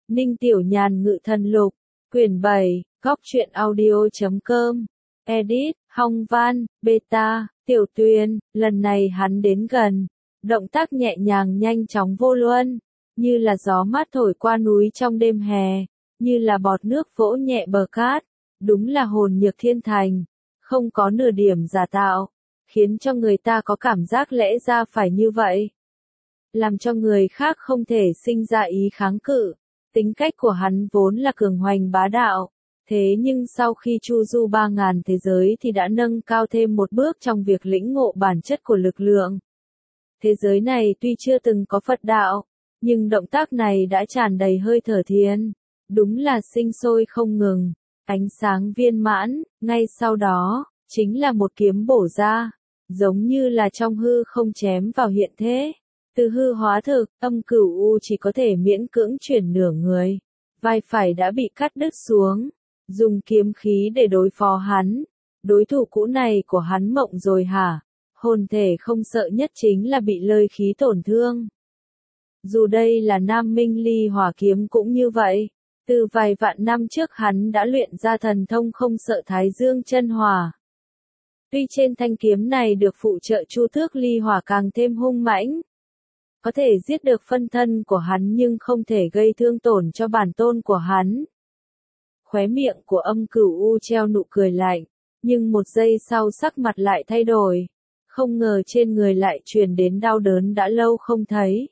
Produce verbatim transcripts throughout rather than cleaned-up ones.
Ninh Tiểu Nhàn Ngự Thần Lục, quyển bảy, góc truyện audio.com, edit, Hong Văn, beta, Tiểu Tuyền, lần này hắn đến gần, động tác nhẹ nhàng nhanh chóng vô luân, như là gió mát thổi qua núi trong đêm hè, như là bọt nước vỗ nhẹ bờ cát, đúng là hồn nhược thiên thành, không có nửa điểm giả tạo, khiến cho người ta có cảm giác lẽ ra phải như vậy. Làm cho người khác không thể sinh ra ý kháng cự, tính cách của hắn vốn là cường hoành bá đạo, thế nhưng sau khi chu du ba ngàn thế giới thì đã nâng cao thêm một bước trong việc lĩnh ngộ bản chất của lực lượng. Thế giới này tuy chưa từng có Phật đạo, nhưng động tác này đã tràn đầy hơi thở thiên, đúng là sinh sôi không ngừng, ánh sáng viên mãn, ngay sau đó, chính là một kiếm bổ ra, giống như là trong hư không chém vào hiện thế. Từ hư hóa thực, âm cửu u chỉ có thể miễn cưỡng chuyển nửa người, vai phải đã bị cắt đứt xuống, dùng kiếm khí để đối phó hắn. Đối thủ cũ này của hắn mộng rồi hả? Hồn thể không sợ nhất chính là bị lơi khí tổn thương. Dù đây là Nam Minh Ly Hỏa kiếm cũng như vậy, từ vài vạn năm trước hắn đã luyện ra thần thông không sợ Thái Dương chân hỏa. Tuy trên thanh kiếm này được phụ trợ chu tước ly hỏa càng thêm hung mãnh, có thể giết được phân thân của hắn nhưng không thể gây thương tổn cho bản tôn của hắn. Khóe miệng của âm cửu u treo nụ cười lạnh, nhưng một giây sau sắc mặt lại thay đổi, không ngờ trên người lại truyền đến đau đớn đã lâu không thấy.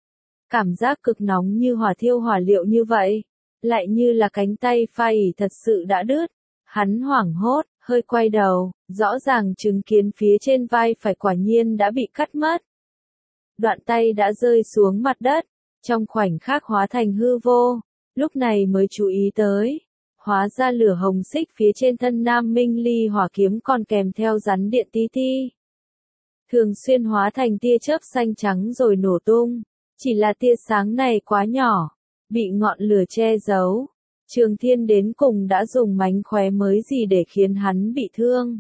Cảm giác cực nóng như hỏa thiêu hỏa liệu như vậy, lại như là cánh tay phai thật sự đã đứt. Hắn hoảng hốt, hơi quay đầu, rõ ràng chứng kiến phía trên vai phải quả nhiên đã bị cắt mất. Đoạn tay đã rơi xuống mặt đất, trong khoảnh khắc hóa thành hư vô, lúc này mới chú ý tới. Hóa ra lửa hồng xích phía trên thân Nam Minh Ly Hỏa kiếm còn kèm theo rắn điện tí ti. Thường xuyên hóa thành tia chớp xanh trắng rồi nổ tung, chỉ là tia sáng này quá nhỏ, bị ngọn lửa che giấu. Trường Thiên đến cùng đã dùng mánh khóe mới gì để khiến hắn bị thương.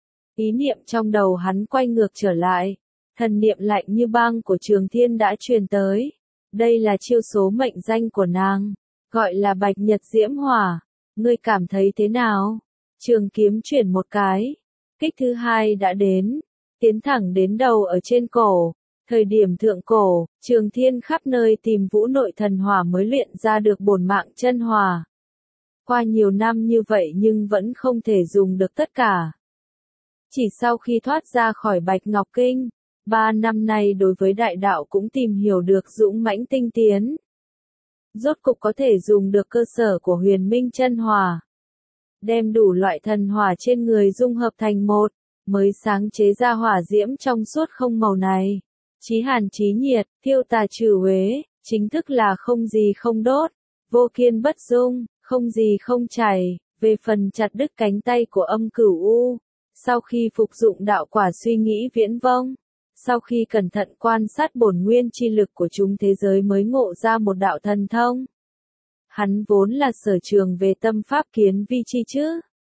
Ý niệm trong đầu hắn quay ngược trở lại. Thần niệm lạnh như băng của Trường Thiên đã truyền tới. Đây là chiêu số mệnh danh của nàng, gọi là Bạch Nhật Diễm Hỏa. Ngươi cảm thấy thế nào? Trường kiếm chuyển một cái. Kích thứ hai đã đến. Tiến thẳng đến đầu ở trên cổ. Thời điểm thượng cổ, Trường Thiên khắp nơi tìm vũ nội thần hỏa mới luyện ra được bổn mạng chân hỏa. Qua nhiều năm như vậy nhưng vẫn không thể dùng được tất cả. Chỉ sau khi thoát ra khỏi Bạch Ngọc Kinh, ba năm nay đối với đại đạo cũng tìm hiểu được dũng mãnh tinh tiến. Rốt cục có thể dùng được cơ sở của huyền minh chân hỏa. Đem đủ loại thần hỏa trên người dung hợp thành một, mới sáng chế ra hỏa diễm trong suốt không màu này. Chí hàn chí nhiệt, tiêu tà trừ uế, chính thức là không gì không đốt, vô kiên bất dung, không gì không chảy. Về phần chặt đứt cánh tay của âm cửu u, sau khi phục dụng đạo quả suy nghĩ viễn vông, sau khi cẩn thận quan sát bổn nguyên chi lực của chúng thế giới mới ngộ ra một đạo thần thông. Hắn vốn là sở trường về tâm pháp kiến vi chi chứ.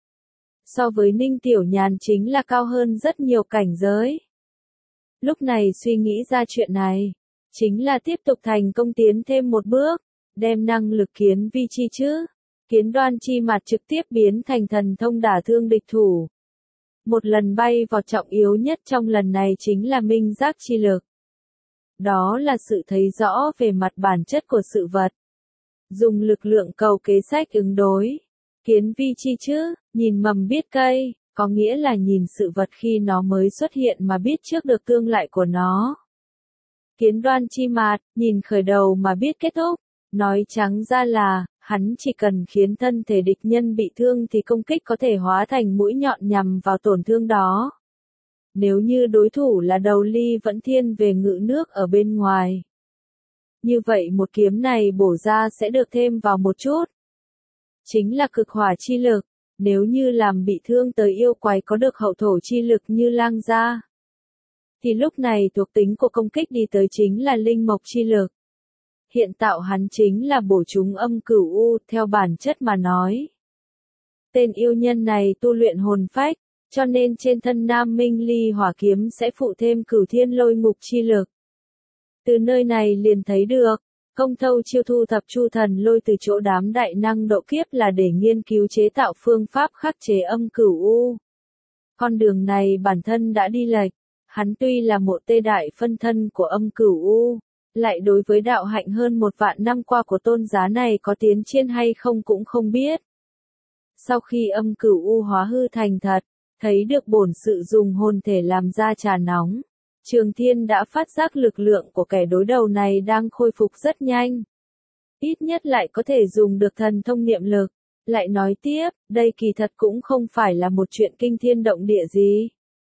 So với Ninh Tiểu Nhàn chính là cao hơn rất nhiều cảnh giới. Lúc này suy nghĩ ra chuyện này, chính là tiếp tục thành công tiến thêm một bước, đem năng lực kiến vi chi chứ. Kiến đoan chi mặt trực tiếp biến thành thần thông đả thương địch thủ. Một lần bay vào trọng yếu nhất trong lần này chính là minh giác chi lực. Đó là sự thấy rõ về mặt bản chất của sự vật. Dùng lực lượng cầu kế sách ứng đối. Kiến vi chi chứ, nhìn mầm biết cây, có nghĩa là nhìn sự vật khi nó mới xuất hiện mà biết trước được tương lại của nó. Kiến đoan chi mặt, nhìn khởi đầu mà biết kết thúc. Nói trắng ra là, hắn chỉ cần khiến thân thể địch nhân bị thương thì công kích có thể hóa thành mũi nhọn nhằm vào tổn thương đó. Nếu như đối thủ là đầu ly vẫn thiên về ngự nước ở bên ngoài, như vậy một kiếm này bổ ra sẽ được thêm vào một chút. Chính là cực hỏa chi lực, nếu như làm bị thương tới yêu quái có được hậu thổ chi lực như lang gia, thì lúc này thuộc tính của công kích đi tới chính là linh mộc chi lực. Hiện tạo hắn chính là bổ chúng âm cửu u, theo bản chất mà nói. Tên yêu nhân này tu luyện hồn phách, cho nên trên thân Nam Minh Ly Hỏa kiếm sẽ phụ thêm cửu thiên lôi ngục chi lực. Từ nơi này liền thấy được, Công thâu chiêu thu thập Chu Thần Lôi từ chỗ đám đại năng độ kiếp là để nghiên cứu chế tạo phương pháp khắc chế âm cửu u. Con đường này bản thân đã đi lệch, hắn tuy là một tê đại phân thân của âm cửu u, lại đối với đạo hạnh hơn một vạn năm qua của tôn giá này có tiến triển hay không cũng không biết. Sau khi âm cửu u hóa hư thành thật, thấy được bổn sự dùng hồn thể làm ra trà nóng, Trường Thiên đã phát giác lực lượng của kẻ đối đầu này đang khôi phục rất nhanh. Ít nhất lại có thể dùng được thần thông niệm lực. Lại nói tiếp, đây kỳ thật cũng không phải là một chuyện kinh thiên động địa gì.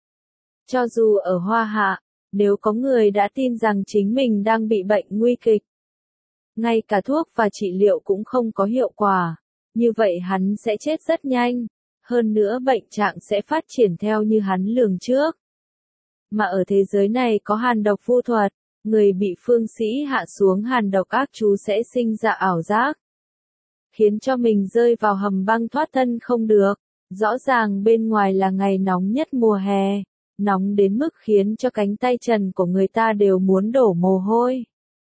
Cho dù ở Hoa Hạ, nếu có người đã tin rằng chính mình đang bị bệnh nguy kịch, ngay cả thuốc và trị liệu cũng không có hiệu quả, như vậy hắn sẽ chết rất nhanh, hơn nữa bệnh trạng sẽ phát triển theo như hắn lường trước. Mà ở thế giới này có hàn độc vu thuật, người bị phương sĩ hạ xuống hàn độc ác chú sẽ sinh ra ảo giác, khiến cho mình rơi vào hầm băng thoát thân không được. Rõ ràng bên ngoài là ngày nóng nhất mùa hè, nóng đến mức khiến cho cánh tay trần của người ta đều muốn đổ mồ hôi.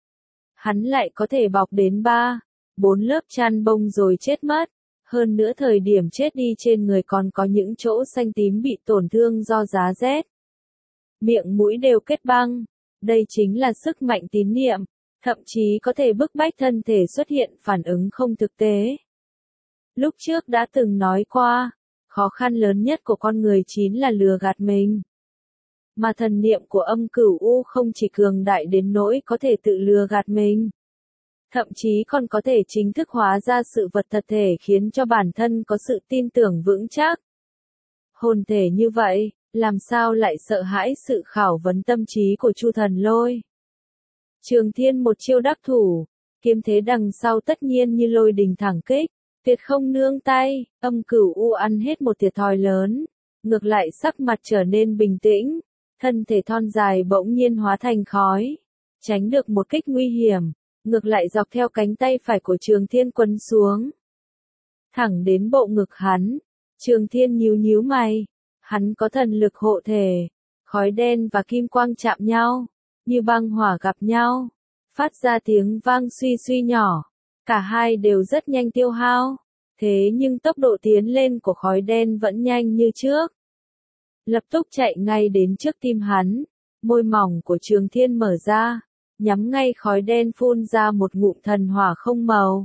Hắn lại có thể bọc đến ba, bốn lớp chăn bông rồi chết mất, hơn nữa thời điểm chết đi trên người còn có những chỗ xanh tím bị tổn thương do giá rét. Miệng mũi đều kết băng, đây chính là sức mạnh tín niệm, thậm chí có thể bức bách thân thể xuất hiện phản ứng không thực tế. Lúc trước đã từng nói qua, khó khăn lớn nhất của con người chính là lừa gạt mình. Mà thần niệm của âm cửu u không chỉ cường đại đến nỗi có thể tự lừa gạt mình, thậm chí còn có thể chính thức hóa ra sự vật thật thể khiến cho bản thân có sự tin tưởng vững chắc. Hồn thể như vậy, làm sao lại sợ hãi sự khảo vấn tâm trí của Chu Thần Lôi? Trường Thiên một chiêu đắc thủ, kiếm thế đằng sau tất nhiên như lôi đình thẳng kích, tuyệt không nương tay, âm cửu u ăn hết một thiệt thòi lớn, ngược lại sắc mặt trở nên bình tĩnh, thân thể thon dài bỗng nhiên hóa thành khói, tránh được một kích nguy hiểm, ngược lại dọc theo cánh tay phải của Trường Thiên quấn xuống, thẳng đến bộ ngực hắn. Trường Thiên nhíu nhíu mày, hắn có thần lực hộ thể, khói đen và kim quang chạm nhau, như băng hỏa gặp nhau, phát ra tiếng vang suy suy nhỏ, cả hai đều rất nhanh tiêu hao, thế nhưng tốc độ tiến lên của khói đen vẫn nhanh như trước. Lập tức chạy ngay đến trước tim hắn, môi mỏng của Trường Thiên mở ra, nhắm ngay khói đen phun ra một ngụm thần hỏa không màu.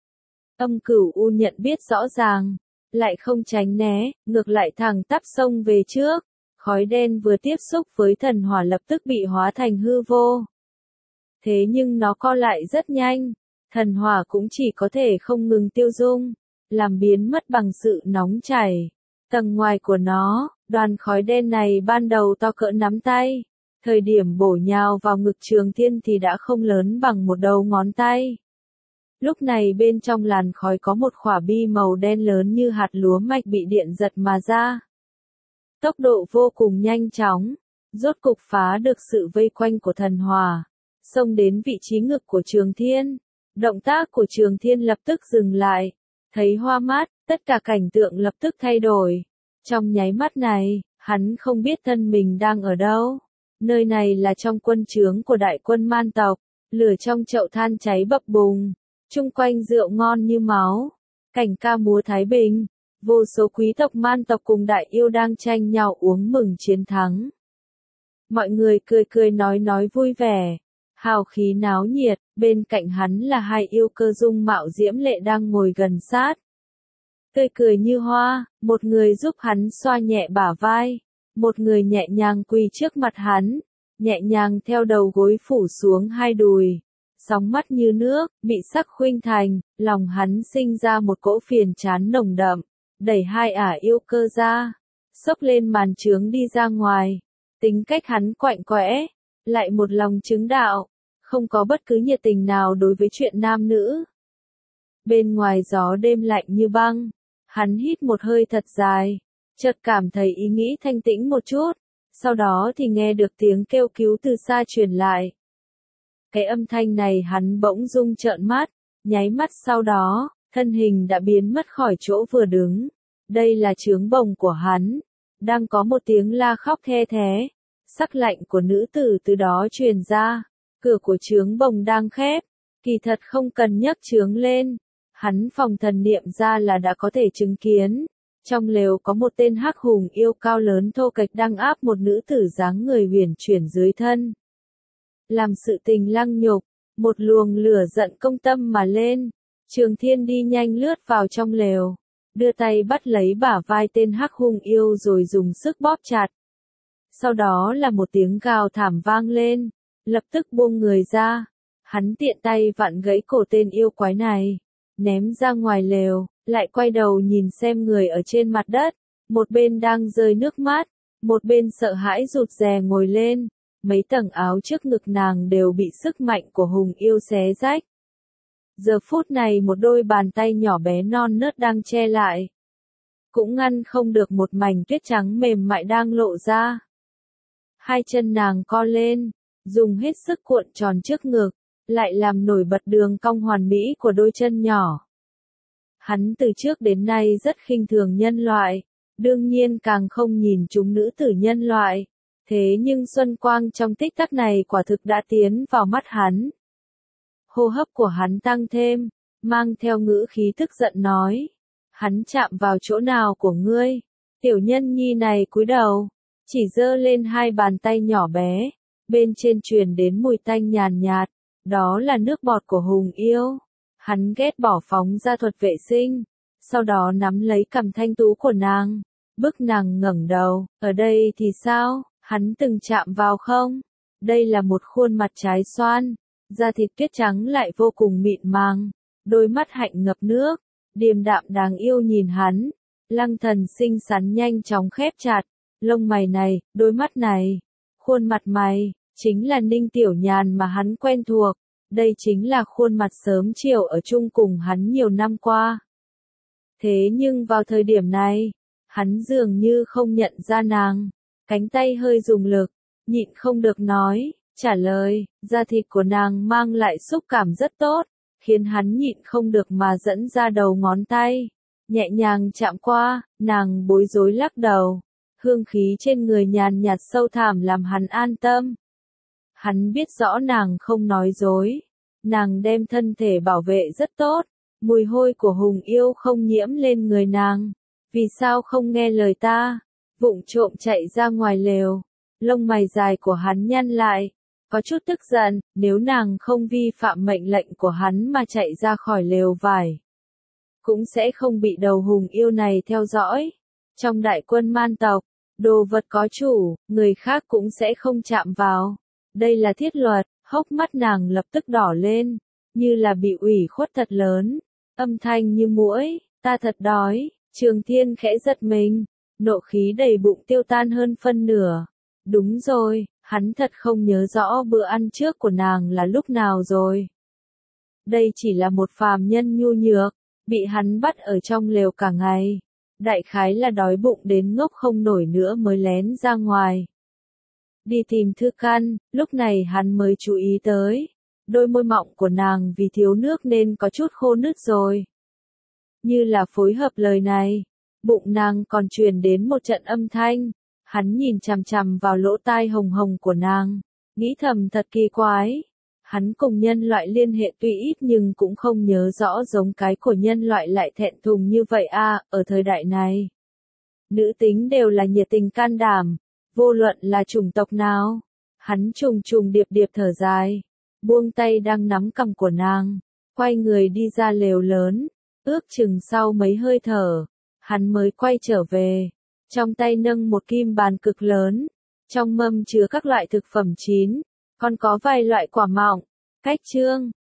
Âm cửu u nhận biết rõ ràng, lại không tránh né, ngược lại thẳng tắp xông về trước, khói đen vừa tiếp xúc với thần hỏa lập tức bị hóa thành hư vô. Thế nhưng nó co lại rất nhanh, thần hỏa cũng chỉ có thể không ngừng tiêu dung, làm biến mất bằng sự nóng chảy. Tầng ngoài của nó, đoàn khói đen này ban đầu to cỡ nắm tay, thời điểm bổ nhào vào ngực Trường Thiên thì đã không lớn bằng một đầu ngón tay. Lúc này bên trong làn khói có một khỏa bi màu đen lớn như hạt lúa mạch bị điện giật mà ra. Tốc độ vô cùng nhanh chóng, rốt cục phá được sự vây quanh của thần hỏa, xông đến vị trí ngực của Trường Thiên. Động tác của Trường Thiên lập tức dừng lại, thấy hoa mắt, tất cả cảnh tượng lập tức thay đổi. Trong nháy mắt này, hắn không biết thân mình đang ở đâu. Nơi này là trong quân trướng của đại quân man tộc, lửa trong chậu than cháy bập bùng, chung quanh rượu ngon như máu, cảnh ca múa thái bình, vô số quý tộc man tộc cùng đại yêu đang tranh nhau uống mừng chiến thắng. Mọi người cười cười nói nói vui vẻ, hào khí náo nhiệt, bên cạnh hắn là hai yêu cơ dung mạo diễm lệ đang ngồi gần sát. Tươi cười như hoa, một người giúp hắn xoa nhẹ bả vai, một người nhẹ nhàng quỳ trước mặt hắn, nhẹ nhàng theo đầu gối phủ xuống hai đùi, sóng mắt như nước, bị sắc khuynh thành, lòng hắn sinh ra một cỗ phiền chán nồng đậm, đẩy hai ả yêu cơ ra, xốc lên màn trướng đi ra ngoài, tính cách hắn quạnh quẽ, lại một lòng chứng đạo, không có bất cứ nhiệt tình nào đối với chuyện nam nữ. Bên ngoài gió đêm lạnh như băng, hắn hít một hơi thật dài, chợt cảm thấy ý nghĩ thanh tĩnh một chút, sau đó thì nghe được tiếng kêu cứu từ xa truyền lại. Cái âm thanh này hắn bỗng rung trợn mắt, nháy mắt sau đó, thân hình đã biến mất khỏi chỗ vừa đứng. Đây là trướng bồng của hắn, đang có một tiếng la khóc the thé, sắc lạnh của nữ tử từ đó truyền ra, cửa của trướng bồng đang khép, Kỳ thật không cần nhấc chướng lên, hắn phòng thần niệm ra là đã có thể chứng kiến. Trong lều có một tên hắc hùng yêu cao lớn thô kệch đang áp một nữ tử dáng người huyền chuyển dưới thân. Làm sự tình lăng nhục, một luồng lửa giận công tâm mà lên. Trường Thiên đi nhanh lướt vào trong lều, đưa tay bắt lấy bả vai tên hắc hùng yêu rồi dùng sức bóp chặt. Sau đó là một tiếng gào thảm vang lên, lập tức buông người ra. Hắn tiện tay vặn gãy cổ tên yêu quái này, ném ra ngoài lều, lại quay đầu nhìn xem người ở trên mặt đất, một bên đang rơi nước mắt, một bên sợ hãi rụt rè ngồi lên, mấy tầng áo trước ngực nàng đều bị sức mạnh của hùng yêu xé rách. Giờ phút này một đôi bàn tay nhỏ bé non nớt đang che lại, cũng ngăn không được một mảnh tuyết trắng mềm mại đang lộ ra. Hai chân nàng co lên, dùng hết sức cuộn tròn trước ngực, lại làm nổi bật đường cong hoàn mỹ của đôi chân nhỏ. Hắn từ trước đến nay rất khinh thường nhân loại, đương nhiên càng không nhìn chúng nữ tử nhân loại. Thế nhưng xuân quang trong tích tắc này quả thực đã tiến vào mắt hắn. Hô hấp của hắn tăng thêm, mang theo ngữ khí tức giận nói. Hắn chạm vào chỗ nào của ngươi? Tiểu nhân nhi này cúi đầu, chỉ giơ lên hai bàn tay nhỏ bé, bên trên truyền đến mùi tanh nhàn nhạt, đó là nước bọt của hùng yêu. Hắn ghét bỏ phóng ra thuật vệ sinh, sau đó nắm lấy cằm thanh tú của nàng, bức nàng ngẩng đầu. Ở đây thì sao, hắn từng chạm vào không? Đây là một khuôn mặt trái xoan, da thịt tuyết trắng lại vô cùng mịn màng, đôi mắt hạnh ngập nước, điềm đạm đáng yêu nhìn hắn. Lăng Thần xinh xắn nhanh chóng khép chặt, lông mày này, đôi mắt này, khuôn mặt mày, chính là Ninh Tiểu Nhàn mà hắn quen thuộc. Đây chính là khuôn mặt sớm chiều ở chung cùng hắn nhiều năm qua. Thế nhưng vào thời điểm này, hắn dường như không nhận ra nàng, cánh tay hơi dùng lực, nhịn không được nói, trả lời, da thịt của nàng mang lại xúc cảm rất tốt, khiến hắn nhịn không được mà dẫn ra đầu ngón tay, nhẹ nhàng chạm qua, nàng bối rối lắc đầu, hương khí trên người nhàn nhạt sâu thẳm làm hắn an tâm. Hắn biết rõ nàng không nói dối, nàng đem thân thể bảo vệ rất tốt, mùi hôi của hùng yêu không nhiễm lên người nàng, vì sao không nghe lời ta, vụng trộm chạy ra ngoài lều, lông mày dài của hắn nhăn lại, có chút tức giận, nếu nàng không vi phạm mệnh lệnh của hắn mà chạy ra khỏi lều vải, cũng sẽ không bị đầu hùng yêu này theo dõi. Trong đại quân man tộc, đồ vật có chủ, người khác cũng sẽ không chạm vào. Đây là thiết luật. Hốc mắt nàng lập tức đỏ lên, như là bị ủy khuất thật lớn, âm thanh như muỗi, ta thật đói. Trường Thiên khẽ giật mình, nộ khí đầy bụng tiêu tan hơn phân nửa. Đúng rồi, hắn thật không nhớ rõ bữa ăn trước của nàng là lúc nào rồi. Đây chỉ là một phàm nhân nhu nhược, bị hắn bắt ở trong lều cả ngày. Đại khái là đói bụng đến ngốc không nổi nữa mới lén ra ngoài. Đi tìm Thư Căn, lúc này hắn mới chú ý tới, đôi môi mọng của nàng vì thiếu nước nên có chút khô nứt rồi. Như là phối hợp lời này, bụng nàng còn truyền đến một trận âm thanh, hắn nhìn chằm chằm vào lỗ tai hồng hồng của nàng, nghĩ thầm thật kỳ quái. Hắn cùng nhân loại liên hệ tuy ít nhưng cũng không nhớ rõ giống cái của nhân loại lại thẹn thùng như vậy a. Ở thời đại này, nữ tính đều là nhiệt tình can đảm. Vô luận là chủng tộc nào, hắn trùng trùng điệp điệp thở dài, buông tay đang nắm cằm của nàng, quay người đi ra lều lớn, ước chừng sau mấy hơi thở, hắn mới quay trở về, trong tay nâng một kim bàn cực lớn, trong mâm chứa các loại thực phẩm chín, còn có vài loại quả mọng, cách chương.